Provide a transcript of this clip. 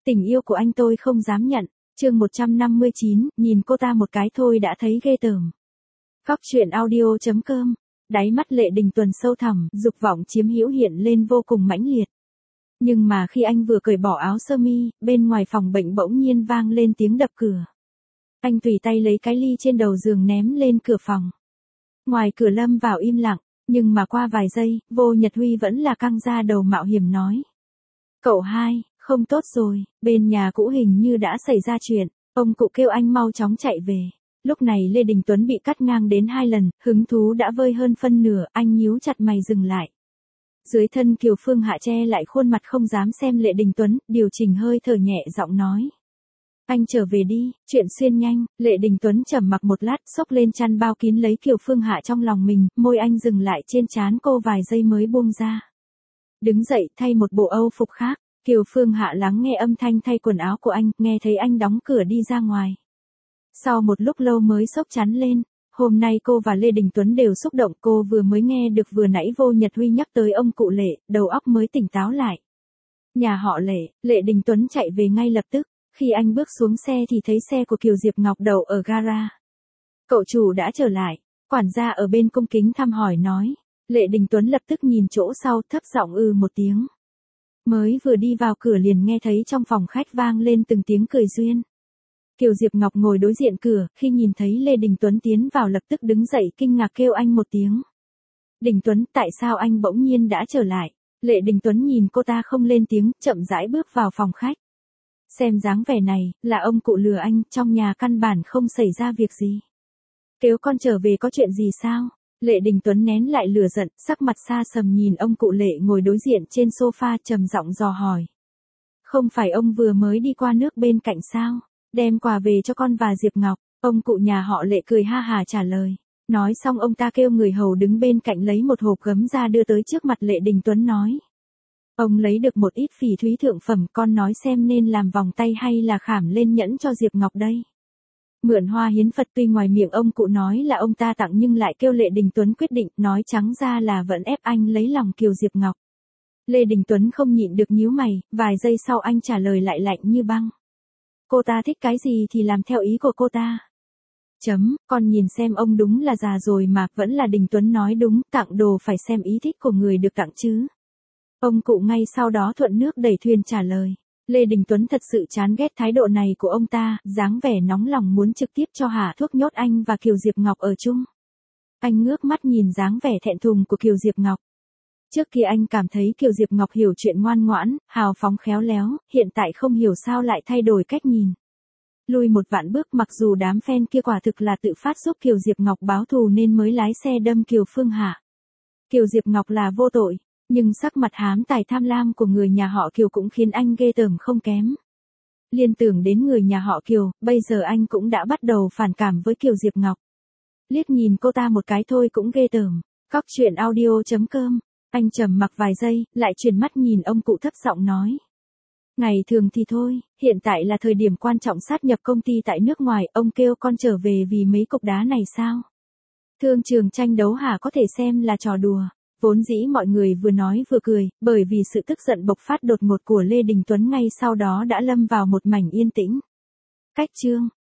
Tình yêu của anh tôi không dám nhận. Chương 159, nhìn cô ta một cái thôi đã thấy ghê tởm. Góc truyện audio.com. Đáy mắt Lệ Đình Tuấn sâu thẳm, dục vọng chiếm hữu hiện lên vô cùng mãnh liệt. Nhưng mà khi anh vừa cởi bỏ áo sơ mi, bên ngoài phòng bệnh bỗng nhiên vang lên tiếng đập cửa. Anh tùy tay lấy cái ly trên đầu giường ném lên cửa phòng. Ngoài cửa lâm vào im lặng, nhưng mà qua vài giây, Vô Nhật Huy vẫn là căng ra đầu mạo hiểm nói. Cậu hai, không tốt rồi, bên nhà cũ hình như đã xảy ra chuyện, ông cụ kêu anh mau chóng chạy về. Lúc này Lê Đình Tuấn bị cắt ngang đến 2 lần, hứng thú đã vơi hơn phân nửa, anh nhíu chặt mày dừng lại. Dưới thân Kiều Phương Hạ che lại khuôn mặt không dám xem Lệ Đình Tuấn, điều chỉnh hơi thở nhẹ giọng nói. Anh trở về đi, chuyện xuyên nhanh. Lệ Đình Tuấn trầm mặc một lát, xốc lên chăn bao kín lấy Kiều Phương Hạ trong lòng mình, môi anh dừng lại trên trán cô vài giây mới buông ra. Đứng dậy thay một bộ âu phục khác, Kiều Phương Hạ lắng nghe âm thanh thay quần áo của anh, nghe thấy anh đóng cửa đi ra ngoài. Sau một lúc lâu mới xốc chắn lên, hôm nay cô và Lê Đình Tuấn đều xúc động, cô vừa mới nghe được vừa nãy Vô Nhật Huy nhắc tới ông cụ Lệ, đầu óc mới tỉnh táo lại. Nhà họ Lệ, Lệ Đình Tuấn chạy về ngay lập tức, khi anh bước xuống xe thì thấy xe của Kiều Diệp Ngọc đậu ở gara. Cậu chủ đã trở lại, quản gia ở bên cung kính thăm hỏi nói. Lệ Đình Tuấn lập tức nhìn chỗ sau, thấp giọng một tiếng. Mới vừa đi vào cửa liền nghe thấy trong phòng khách vang lên từng tiếng cười duyên. Kiều Diệp Ngọc ngồi đối diện cửa, khi nhìn thấy Lê Đình Tuấn tiến vào lập tức đứng dậy kinh ngạc kêu anh một tiếng. Đình Tuấn, tại sao anh bỗng nhiên đã trở lại? Lệ Đình Tuấn nhìn cô ta không lên tiếng, chậm rãi bước vào phòng khách. Xem dáng vẻ này, là ông cụ lừa anh, trong nhà căn bản không xảy ra việc gì. Kêu con trở về có chuyện gì sao? Lệ Đình Tuấn nén lại lửa giận, sắc mặt xa sầm nhìn ông cụ Lệ ngồi đối diện trên sofa trầm giọng dò hỏi. Không phải ông vừa mới đi qua nước bên cạnh sao? Đem quà về cho con và Diệp Ngọc. Ông cụ nhà họ Lệ cười ha hà trả lời. Nói xong ông ta kêu người hầu đứng bên cạnh lấy một hộp gấm ra đưa tới trước mặt Lệ Đình Tuấn nói. Ông lấy được một ít phỉ thúy thượng phẩm, con nói xem nên làm vòng tay hay là khảm lên nhẫn cho Diệp Ngọc đây. Mượn hoa hiến Phật, tuy ngoài miệng ông cụ nói là ông ta tặng nhưng lại kêu Lệ Đình Tuấn quyết định, nói trắng ra là vẫn ép anh lấy lòng Kiều Diệp Ngọc. Lê Đình Tuấn không nhịn được nhíu mày, vài giây sau anh trả lời lại lạnh như băng. Cô ta thích cái gì thì làm theo ý của cô ta. Con nhìn xem ông đúng là già rồi mà, vẫn là Đình Tuấn nói đúng, tặng đồ phải xem ý thích của người được tặng chứ. Ông cụ ngay sau đó thuận nước đẩy thuyền trả lời. Lê Đình Tuấn thật sự chán ghét thái độ này của ông ta, dáng vẻ nóng lòng muốn trực tiếp cho hạ thuốc nhốt anh và Kiều Diệp Ngọc ở chung. Anh ngước mắt nhìn dáng vẻ thẹn thùng của Kiều Diệp Ngọc. Trước kia anh cảm thấy Kiều Diệp Ngọc hiểu chuyện ngoan ngoãn, hào phóng khéo léo, hiện tại không hiểu sao lại thay đổi cách nhìn. Lùi một vạn bước, mặc dù đám fan kia quả thực là tự phát giúp Kiều Diệp Ngọc báo thù nên mới lái xe đâm Kiều Phương Hạ. Kiều Diệp Ngọc là vô tội, nhưng sắc mặt hám tài tham lam của người nhà họ Kiều cũng khiến anh ghê tởm không kém. Liên tưởng đến người nhà họ Kiều, bây giờ anh cũng đã bắt đầu phản cảm với Kiều Diệp Ngọc. Liếc nhìn cô ta một cái thôi cũng ghê tởm. Góc truyện audio.com. Anh trầm mặc vài giây, lại chuyển mắt nhìn ông cụ thấp giọng nói. Ngày thường thì thôi, hiện tại là thời điểm quan trọng sát nhập công ty tại nước ngoài, ông kêu con trở về vì mấy cục đá này sao? Thương trường tranh đấu hả, có thể xem là trò đùa. Vốn dĩ mọi người vừa nói vừa cười, bởi vì sự tức giận bộc phát đột ngột của Lê Đình Tuấn ngay sau đó đã lâm vào một mảnh yên tĩnh. Cách chương.